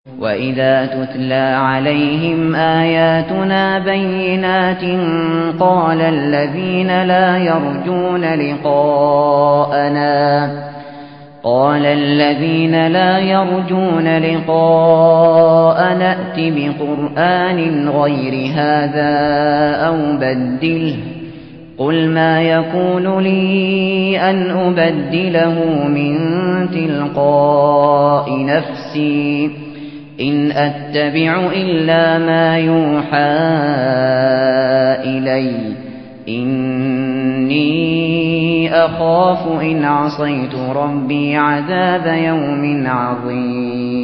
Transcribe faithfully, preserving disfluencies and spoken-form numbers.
وَإِذَا تُتْلَى عَلَيْهِمْ آيَاتُنَا بَيِّنَاتٍ قَالَ الَّذِينَ لَا يَرْجُونَ لِقَاءَنَا قَالَ الَّذِينَ لَا يَرْجُونَ لِقَاءَنَا ائْتِ بِقُرْآنٍ غَيْرِ هَذَا أَوْ بَدِّلْهُ قُلْ مَا يَكُونُ لِي أَنْ أُبَدِّلَهُ مِنْ تِلْقَاءِ نَفْسِي إِنْ أَتَّبِعُ إِلَّا مَا يُوحَى إِلَيَّ إِنِّي أَخَافُ إِنْ عَصَيْتُ رَبِّي عَذَابَ يَوْمٍ عَظِيمٍ